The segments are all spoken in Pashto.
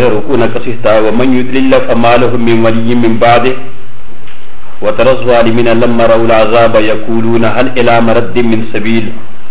ركونا كسيستا ومن يدلل فما له من ولي من بعده وترى الظالمين لما رأوا العذاب يقولون هل إلى مرد من سبيل.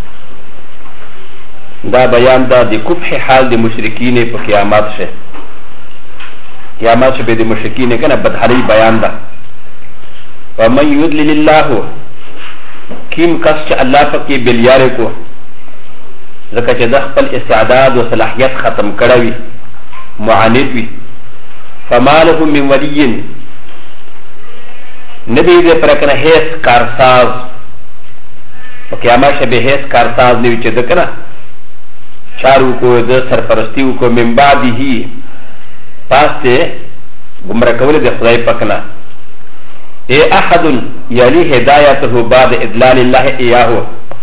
دا بیان دا دی کفح حال دی مشرکین پا قیامات شه قیامات شه بی دی مشرکین کنا بدحالی بیان دا ومن یدلل اللہ کیم کس چه اللہ پاکی بلیاره کو ذکر چه دا خپل استعداد و صلاحیت ختم کروی معاند وی فما له من ولین نبی دی پرکنه حیث کارساز پا قیامات شه بی حیث کارساز نوی چه دکنا چارو کو د سرپرستیو کو من بعده پاسته گمراه کول د خدای پکنا اے احد یلی هدایته بعد ادلال الله ایاه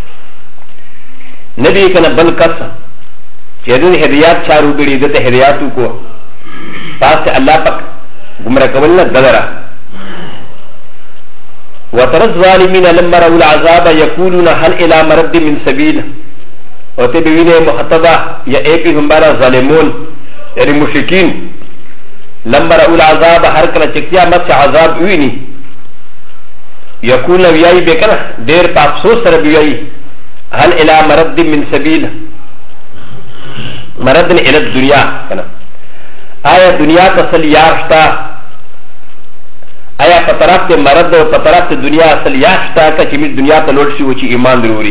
نبی کنا بل کس چې د هدایت چارو بری د هدایتو کو پاسته الله پک گمراه کول نه دلرا وترى الظالمين لما رأوا العذاب يقولون هل الى مرد من سبيل او ته بوینه مخاطبه یا ای پیغمبر ظالمون یعنی مشرکین لما رأوا العذاب هر کله چې قیامت عذاب ویني یکون ویای بکنه ډیر په افسوس سره ویای هل الى مرد من سبیل مرد الى الدنيا کنه آیا دنیا ته اصل یاشتا آیا په طرف ته مرد او په طرف ته دنیا اصل یاشتا چې می دنیا ته لوټ شي و چې ایمان ضروري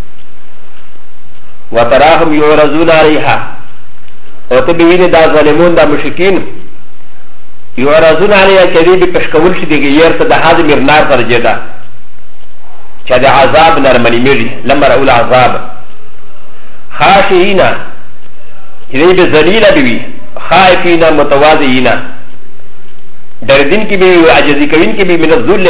وتراهم يعرضون عليها او تبين دا ظالمون دا مشركين يعرضون عليها كذب بشكول شديد يرت دا هذا مرنار فرجدا شاد عذاب نرمني ميري لما رأوا العذاب خاشعين إذا بذليل بي خائفين متواضعين دردين كي بي وعجزي كوين كي بي من الذل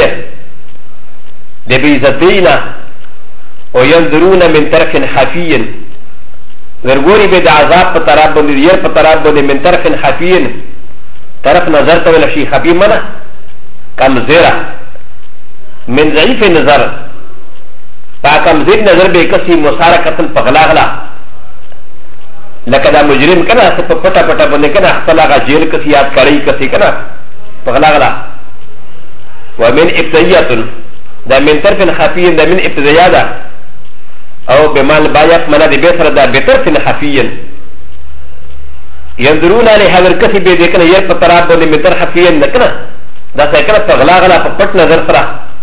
بيزتين وينظرون من طرف خفي ورغوري بيد عذاب بطراب بند ير بطراب بند من طرف خفي طرف نظر تول شيء خفي منا كم زيرا من ضعيف النظر فكم زيد نظر بكسي مساركة بغلاغلا لكن مجرم كنا سبتا پتا بند كنا اختلاغا جيل كسي ياد كاري كسي كنا بغلاغلا ومن ابتدية دا من طرف خفي دا من ابتدية او بمال بايق منا دي بيسر دا بطرف خفيا ينظرون عليه هذا الكسي بيدكنا يرفع طراب بني متر خفيا نكنا دا سيكنا فغلاغلا فقط نظر فرا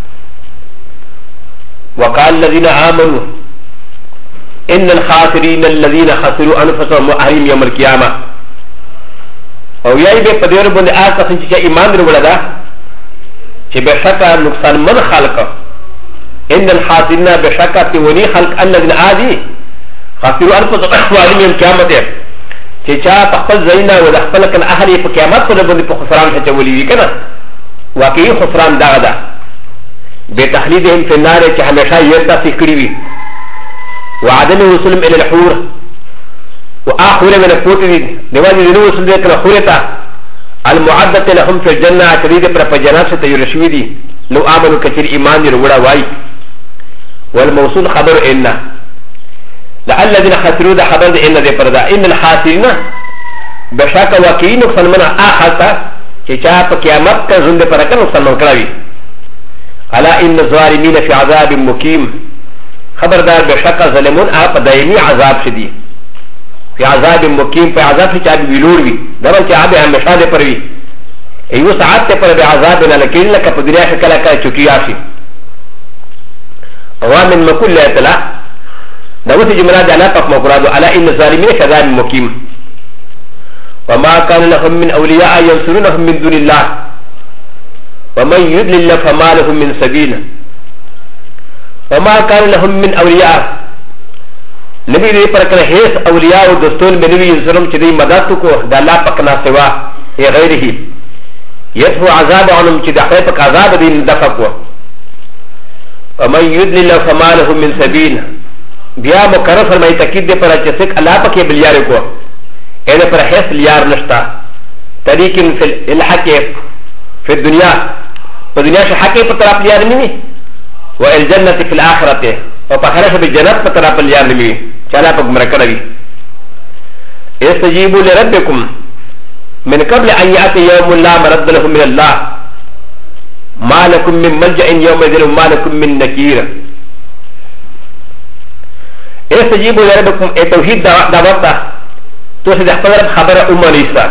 وقال الذين آمنوا إن الخاسرين الذين خسروا أنفسهم وأهلهم يوم القيامة او يأي بي قدير بني آسا سنچه إيمان رولا دا چه بشكا نقصان من خالقه إن الحاصلين بشكا توني خلق الذين آدي خسروا أنفسهم وأهلهم يوم القيامة چه چا تخفل زينا ودخفل كان أهلي في قيامات قد بني في خسران شچولي وي كنا واقعي خسران داغ دا بتخليدهم في النار چه همشا يرتا سكري وي وعدم وصولهم إلى الحور وآخر من الفوتي نواجه ذنو وصول ذلك الحورة المعدة لهم في الجنة تريد پر جنات ستيرشوي دي لو آمنوا كثير إيمان يروڑا واي والموصول خبر إنا لألذين خسروا ده خبر ده إنا ده پردا إن الحاصلين بشاك واقعي نقصان من آخرتا چه چا پا قیامت کا زند پرکا نقصان من کراوی ألا إن الظالمين في عذاب مقيم خبردار بشاك ظلمون آپ دائمی عذاب شدی في عذاب مقيم في عذاب في چاہی ویلور وی دبل چاہی ہمیشہ دے پروی ایو ساعت تے پر بعذاب لکن لك په دنیا کې کله کله چټي راشي اوامن مکل لا تلا دا وته جمله ده لا تک مراد على ان الظالمين كذاب مقيم وما كان لهم من اولياء ينصرونهم من دون الله ومن يضلل فما لهم من سبيل وما كان لهم من اولياء نبی دې پر کله هیڅ اولیاء او دستور منوي ينصرهم چې دې مدد کو د الله پاک نه سوا ای غیره يدفع عذاب عنهم چې د حقیقت عذاب دې دفع کو ومن يضلل فما له من سبيل بیا مکرر فرمایي تاکید دې پر چې څوک الله پاک بلیار کو اې پر هیڅ لیار نشتا طریق فی الحق فی الدنيا په دنیا کې حق په طرف لیار نیوي و الجنه فی الاخرته او په آخرت کې جنت په طرف لیار نیوي چلا په ګمرا کړی استجیبوا لربکم من قبل ان ياتي يوم لا مرد له من الله ما لكم من ملجا يومئذ وما لكم من نكير استجيبوا لربكم التوحيد دعوتا توسد خبر امانيسا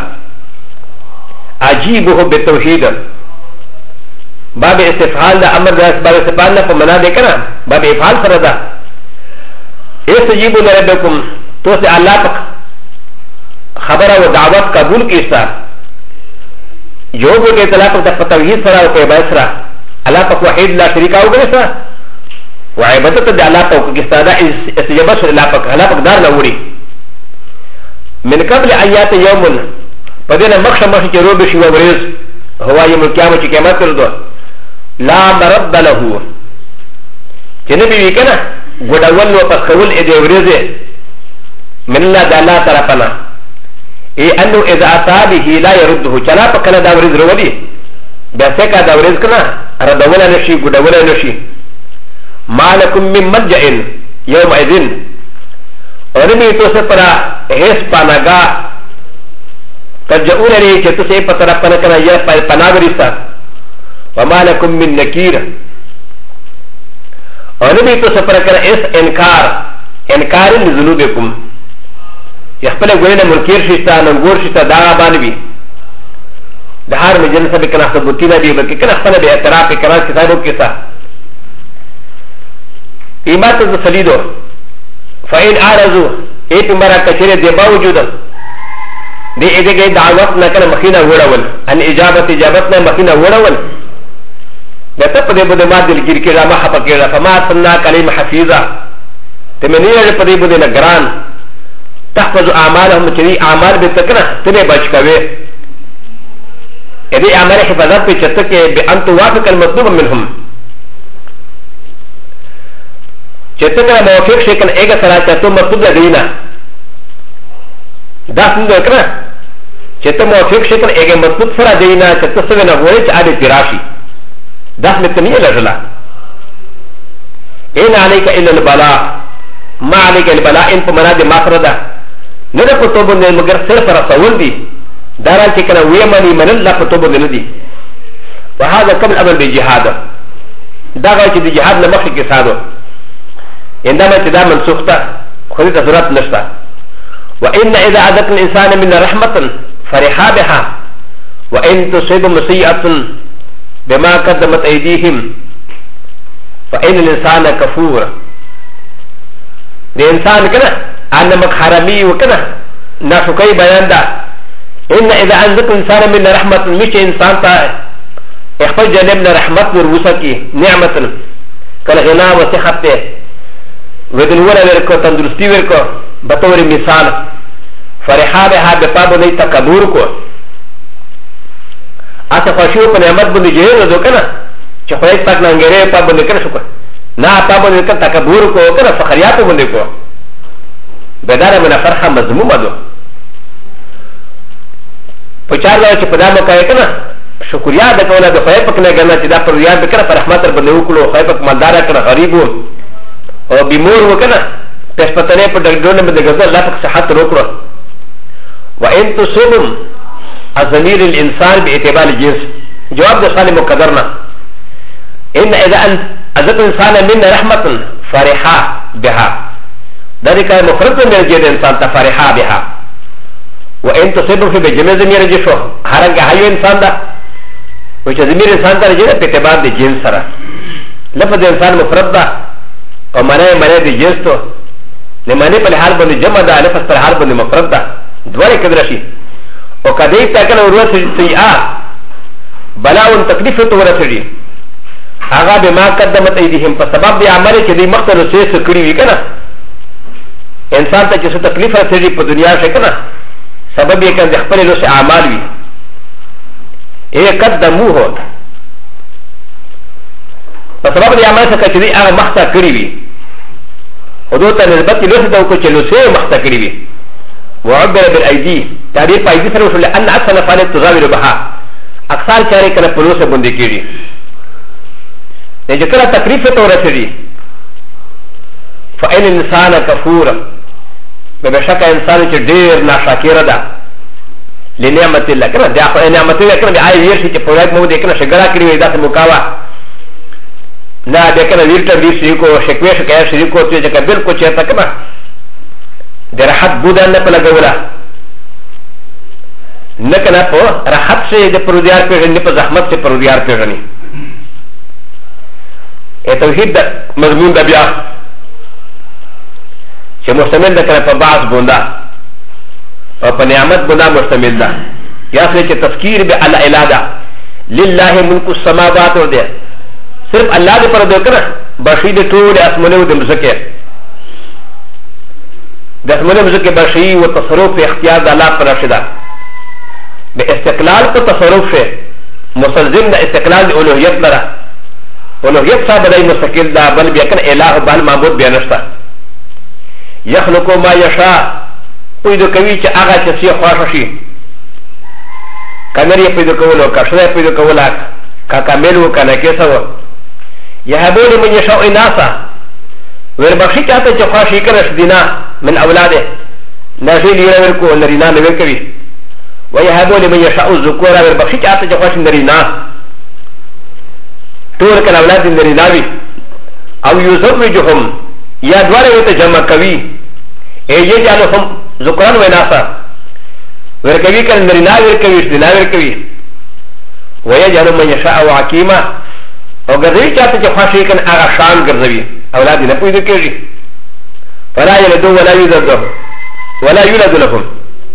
اجيبه بالتوحيد باب استفعال دا امر دا باب استفعال نا فمنا دے کنا باب افعال فردا استجیبوا لربکم تو سے اللہ پاک خبر و دعوت قبول کیسا جو بھی کہ اللہ پاک توحید سرا و عبادت سرا اللہ پاک وحید لا شریک او گسا و عبادت دا اللہ پاک کیسا دا استجابت سر اللہ پاک دار نوری من قبل ایات یوم پدینا مخشم مخشم کی روبش و ورز هو یوم القیامت کی قیامت کردو لا مرد له جنبي وكنا غدول وفخول اذا ورزه من الله تعالى طرفنا اي انه اذا اتى به لا يرده چلا پکلا دا ورز رودي بسكا دا ورز كنا ردولا نشي غدولا نشي ما لكم من ملجا يومئذ ورمي تو سے پرا هس پاناگا ترجعون لي چتو سے پترا پنا کنا یا پناگريسا وما لكم من نكير ونبي تسفرك اس انكار لذنوبكم يخبر غيرنا منكر شتا نغور شتا داغا بانبي دهار من جنسا بكنا خبطينا بي بلكي كنا خبنا باعتراف كرار كتابو كسا إيمات الزسليدو فإن آرزو اي تمارا كشير دي باوجودا دي إذا دعوتنا كان مخينا ورول عن إجابتنا مخينا ورول ب ت ق د ي ب د م ا د ل ج ر ك ي ر ا م ح ف ك ي ر ا فما سنى كلمه حفيظه تمنيه ل ب د ي ب د ن ج ر ا ن تحفظ اعمالهم تري اعمال بتكنا تني باشكاوي هذه اعمال حفاظات بشتك بان توافق المطلوب منهم شتكنا موافق شكل ايجا سراجاتو مطلوب لدينا داسن ذكرنا شتك موافق شكل ايجا مطلوب سرا دينا شتسوينا هويج عادي تراشي ده متنيه لجلا إن عليك إلا البلاء ما عليك البلاء إن فمنا دي مفرده نده كتوبون دي مگر صرف رسول دي دارا چكنا ويماني من الله كتوبون دي وهذا قبل أمر بجهاد ده غاية دي جهاد لمخي كسادو عندما تدا منسوختا خذت ضرورت نشتا وإن إذا عدت الإنسان من رحمة فرحا بها وإن تصيب مسيئة بما قدمت أيديهم فإن الإنسان كفور الإنسان كنا أنمك حرمي وكنا ناشكي بيان دا إن إذا أنزق الإنسان من رحمة مش إنسان تا إخفى جانبنا رحمة ورسكي نعمة كالغنى وصحته ودنونا وركو تندرستي وركو بطور مثال فرحا بها بطابو ني تكبوركو اته خوشو په نعمت باندې جهل دو کنه چې خدای پاک ننګره په باندې کړ شو نه په باندې کړه تکبر کو کنه فخریات باندې کو بداره من فرحه مذمومه دو په چار ځای چې په دامه کوي کنه شکریا د کوله د خدای پاک نه ګڼه چې دا پر یاد وکړه پر رحمت باندې وکړو خدای پاک مالدار کړه غریب او بیمور وکنه پښپتنه په ډګډونه باندې ګذر الله پاک صحت وکړو وان تصوم الضمير الانسان باعتبار الجنس جواب ده سالم مقدرنا ان اذا انت ازت انسان من رحمه فرحا بها ذلك مفرد من الجنس انسان تفرحا بها وان تصيبه في بجمع ضمير جشو هرنگ هاي انسان ده وش ضمير انسان ده جنس باعتبار الجنس سره لفظ انسان مفرد ده ومعنى الجنس تو لمعنى په حال باندې جمع ده لفظ پر حال باندې مفرد ده دوه کده شي او کدی تاکل ورث سیئه بلاء تکلیف تو ورثړي هغه به ما قدمت ایدیهم په سبب دی عمل چې دی مختل سه سکړي وی کنه انسان ته چې څه تکلیف ورثړي په دنیا کې کنه سبب یې کنه خپل له سه اعمال وی اے قدموه په سبب دی عمل څخه چې دی هغه مخته کړی وی او دوته نسبت له څه د کو چې له سه مخته کړی وی وعبر بالايدي تعبير بايدي سره وشل ان اكثر فعل تزاور بها اكثر چاره کنه پلوسه بندي کیږي چې کله تکلیف ته ورسېږي فإن الانسان كفور بشك انسان چې ډېر ناشکر ده لنعمت الله كنا دا نعمت الله كنا بآي ويرشي چه پورات مو دي كنا شگرا کری وی دا سے مکاوا نا دے كنا ویرٹا ویر شریکو شکوی شکایا شریکو تو جکا بلکو چیتا كنا دے راحت بودان نا پلا گولا نکنا پو راحت سے دے پرودیار پیجنی پا زحمت سے پرودیار پیجنی اے توحید دا مضمون دا بیا چه مستمل دا کنا پا بعض بوندا او پا نعمت بوندا مستمل دا یا سنے چه تذکیر بے اللہ الہ للہ ملک السماوات و دے صرف اللہ دے پر دے کنا بخید طول اسمنے و دے مزکے دے اسمنے مزکے بخی و تصرف اختیار دا اللہ پر رشدہ بے استقلال کو تصرف سے مسلزم دا استقلال دے الوحیت لرا الوحیت صاحب دائی مستقل دا بل بیکن الہ بال معبود بیانشتا یخلقو ما یشا پیدو کوي چې هغه چې سی خوښ شي کمر یې پیدو کولو کښره پیدو کولا کا کامل و کنه کې سو یهبول من یشاء اناسا ور بخشي چاته چې خوښ شي کړه دینا من اولاده نشي لري ورکو نرینا نه ورکوي ويهبول من يشاء الذكور ور بخشي چاته چې خوښ نرینا ټول کله اولاد نریناوي او یزوجهم یا دواره ته جمع کوي ایجه جالهم ذکران وناسا ورکوي کله نرینا ورکوي دینا ورکوي ويجعل من يشاء عقيما او ګرځي چاته چې خوښ کړي هغه شان ګرځوي اولاد نه پوي کېږي فلا يلد ولا يولد لهم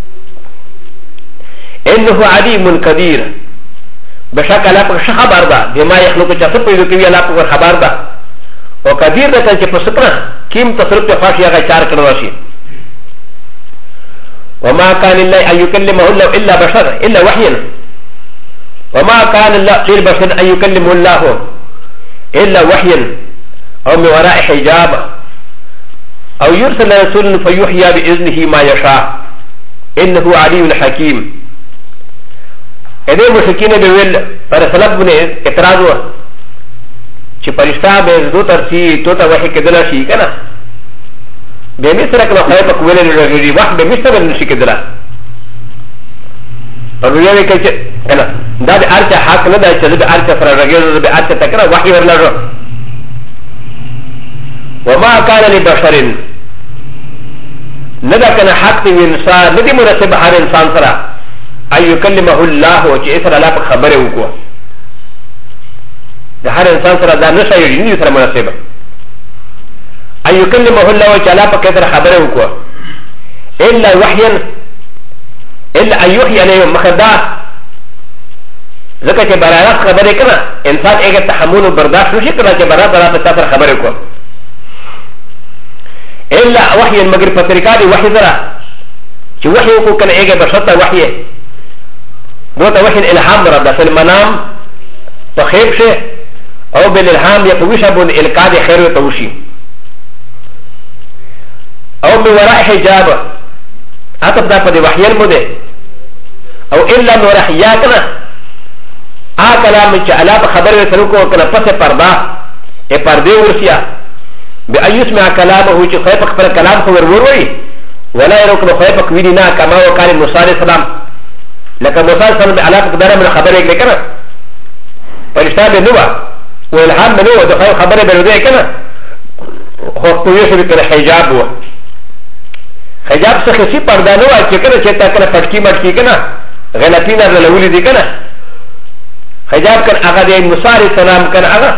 انه عليم قدير بشكل لا خبر ده بما يخلق جسد پوي کېږي لا په خبر ده او قدير ده چې په سپنا کیم تصرف ته خوښ هغه چار کړو شي وما كان الله ان يكلمه الله الا بشر الا وحيا وما كان الله للبشر ان يكلمه الله الا وحيا او من وراء حجاب او يرسل رسول فيحيى باذنه ما يشاء انه علي حكيم اذا مشركين بيقول فرسلت بن اعتراض چې پرشتہ به دو ترسي تو ته وحي کېدل شي کنه به مصر کله خو په کوله لري وخت به مصر نشي کېدل او یو کې چې کنه دا د ارچ حق نه دی چې د ارچ سره راګي د ارچ تکره وحي ورلږه وما كان لبشر ندا كان حق انسان ندي مناسب هر انسان سره ان يكلمه الله چې اسره الله په خبره وکړه د هر انسان سره دا نشه یې نه سره مناسبه ان يكلمه الله چې الله په کتر خبره وکړه الا وحيا الا ان يحيي عليه مخدا ځکه چې برابر خبره کړه انسان هغه تحمل او برداشت نشي کړای چې برابر په کتر خبره وکړه الا وحيا مگر په طریقه دی وحي سره چې وحي وکړه کنه هغه بشرته وحي دوته وحي الالهام رب في المنام تخيب شيء او بالالهام يقوي شبون القاد خير وتوشي او من وراء حجاب اتبدا قد وحي المده او الا من وراء حياتنا كلام على خبر وسلوكه كنا پس پردا اي پرده ورسيا بأن يسمع كلامه وچ خيب خبر كلام خبر وروي ولا يركن خيبك ويدنا كما وقال موسى عليه السلام لكن موسى عليه السلام على قدر من خبره لكنا فرشتہ بنوا والهام بنوا دخل خبره بنوا كنا خو يشبه كنا حجاب هو حجاب سخسي پردا نو چې کنه چې تا کنه پټکی مټکی کنه غلطی نه لولې دي کنه حجاب کنه هغه د موسی عليه السلام کنه هغه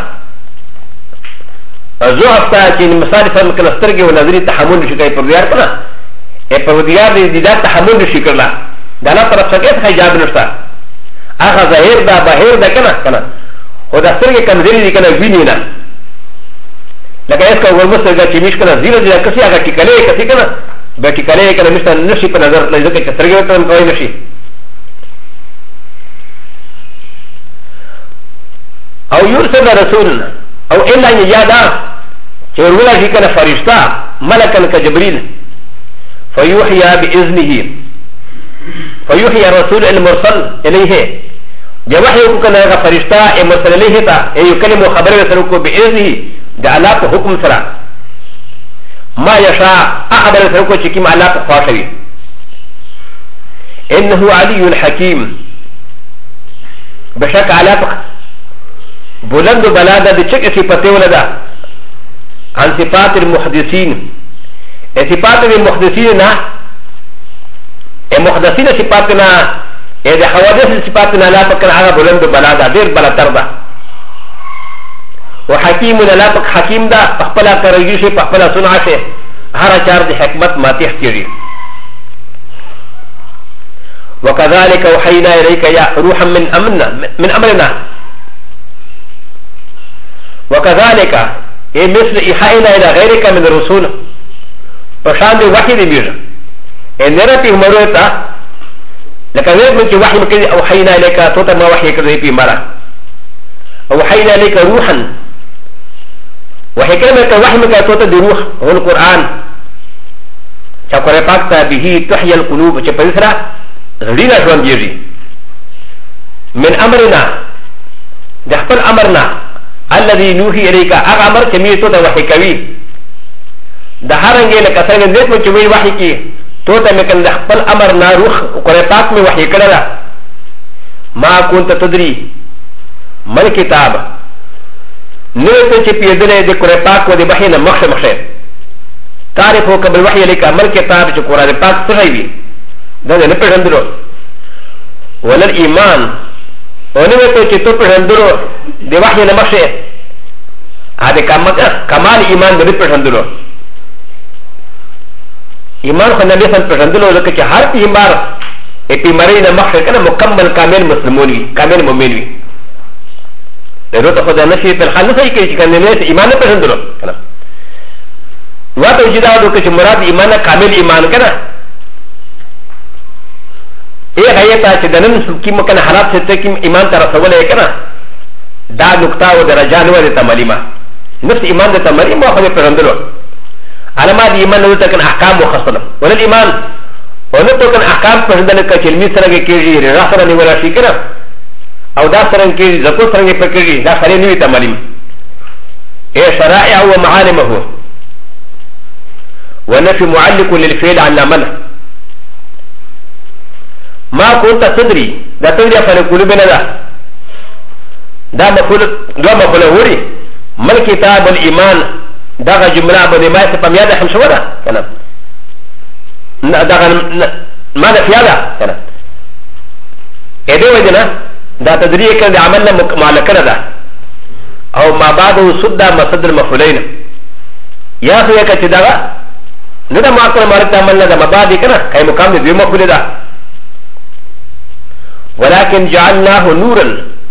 زه هفته چې موسی عليه السلام کنه سترګې او نظر تحمل نشي کوي پر دیار کنه په دیار دې د تحمل نشي کړلا دا نه طرف څخه حجاب نشته هغه ظاهر دا بهر دا کنه او دا سترګې کمزوري دي کنه ویني نه لکه اس کا ورمسرګه چې مش کنه زیره زیره کسي هغه ټیکلې کسي کنه بیٹی کله کنه مشته نشي په نظر لږه کې سترګې ته کوي نشي او يرسل رسول او الا يجادا چې ورغلا شي کنه فرشتہ ملکن كجبريل فيوحي باذنه فيوحي الرسول المرسل اليه جوحي کنه فرشتہ مرسل اليه تا يكلم خبر رسولك باذنه د الله په حکم سره ما يشاء اخبر سركو چكيم على تخاشوي انه علي حكيم بشك على بلند بلاده دي چك صفته ولدا عن صفات المحدثين صفات المحدثين نا المحدثين صفاتنا اذا حوادث صفاتنا لا فكر على بلند بلاده دير بلاتر ده وحكيم لا فك حكيم ده پخپلا کرگی شي پخپلا سنا شي هر چار دي حکمت ما تحتيري وكذلك وحينا اليك يا روحا من امرنا وكذلك مثل إيحائنا إلى غيرك من الرسول فشان دي وحي دي بيجا إن نرى مروتا لكن غير من وحي مكذي أوحينا إليك توتا ما وحي كذي في مرة أوحينا إليك روحا وحي كلمة وحي مكذي توتا دي روح هو القرآن شاكوري فاكتا به تحيي القلوب شبه غرينا شوان جيجي من أمرنا دخل أمرنا الذي نوحي إليك أغامر كمية توتا وحي كوي دهارنجي لك سنة نت مجوي وحي كي توتا مكان دخل أمرنا روح وقرأ باك من وحي كلا ما كنت تدري ما الكتاب نوتا چپی دنے دے قرأ باك ودي بحينا مخش مخش تعرفو قبل وحي إليك ما الكتاب چو قرأ باك صحيوي ده نپرندرو ولا الإيمان ونوتو چه تو پرندرو ده وحي نمشه هذا كمال إيمان ده پرندرو إيمان خو نبي سن پرندرو لکه چه هر پیمار پیماری نمشه کنه مکمل کامل مسلمونی کامل مومنوی ده تو خدا نشي پر خالص هي که کنه نه ایمان پرندرو کنه واتو جدا دو که مراد ایمان کامل ایمان کنه ايه غايتا چې د نن سکی مکن حالات څخه کې ایمان ته رسولې کنه دا نقطه او درجه نو د تملیمه نفس ایمان د تملیمه خو په رندلو علامات ایمان نو تکن احکام مخصصه ول الايمان ونه تکن احکام په رندل کې علمي سره کېږي راسره نیول شي کنه او دا سره کې زکو سره په کېږي دا سره نیوي تملیم ايه شرائع او معالمه ونفي معلق للفعل على منه ما كنت تدري دا تدري فانا قلوبنا دا مفعول دو مفعول وري ما الكتاب الايمان دا جمله بده ما يسمى ياده خمسه كلام دا ما ده فياده كلام ايه وجنا دا تدري كان عملنا معلقه ده او ما بعده صد مصدر المفعولين يا اخي كتدا ندا ما كان مرت عملنا ده مبادئ كده كاي مقام دي مفعول ده ولكن جعلناه نورا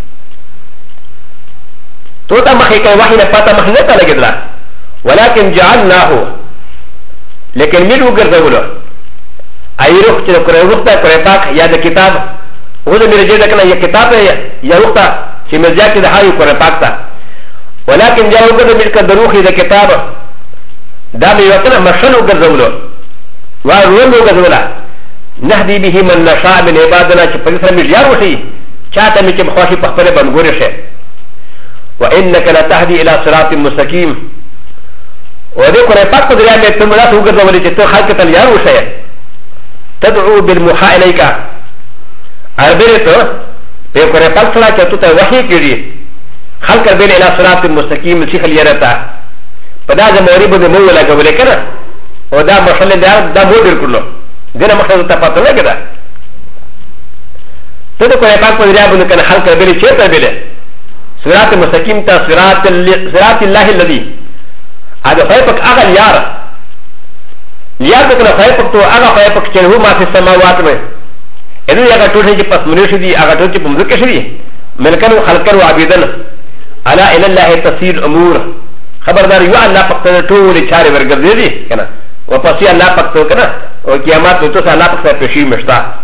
توتا مخيكا وحي نفاتا مخنتا لكدلا ولكن جعلناه لكن مين وقرزولو اي روح چه قرأ روحتا قرأ پاک یا دا کتاب وذا میرے جیدہ کنا یا کتاب یا روحتا چه مرزیاد چه دا حاوی قرأ پاکتا ولكن جاء وقرز ملکا دا روحی دا کتاب دا میوکنا مشن وقرزولو وارون وقرزولا نهدي به من نشاء من عبادنا چې په سره مليار وشي چاته مې چې بخواشي په خپل بنګوري شه وانك لا تهدي الى صراط مستقيم ودې قرآن پاک په دریاب کې تم رات وګرځولې چې ته خلک ته یار وشه تدعو بالمحا اليك اربرته په قرآن پاک سره چې ته وحي کړي خلک به الى صراط مستقيم چې خلیرتا په دا زموري به مو ولا غوړې کړه او دا مشله دا مودر کړلو دنا مخزن تفاصيل كده تدو كان يفعل قدر يابن كان حلق بلي شيطة بلي صراط مستقيم تا صراط الله الذي هذا خيفك أغا اليار اليار بكنا خيفك تو أغا خيفك چنهو ما في السماوات میں إذن يغا توشن جي پس منوشي دي أغا توشن جي پمزكش دي ملكنو خلقنو عبيدن على إلى الله تصير أمور خبردار يو الله پختن طول چاري ورگرزي دي كنا وپسي الله پختو كنا وقيامات نتوس الله پختن پشي مشتا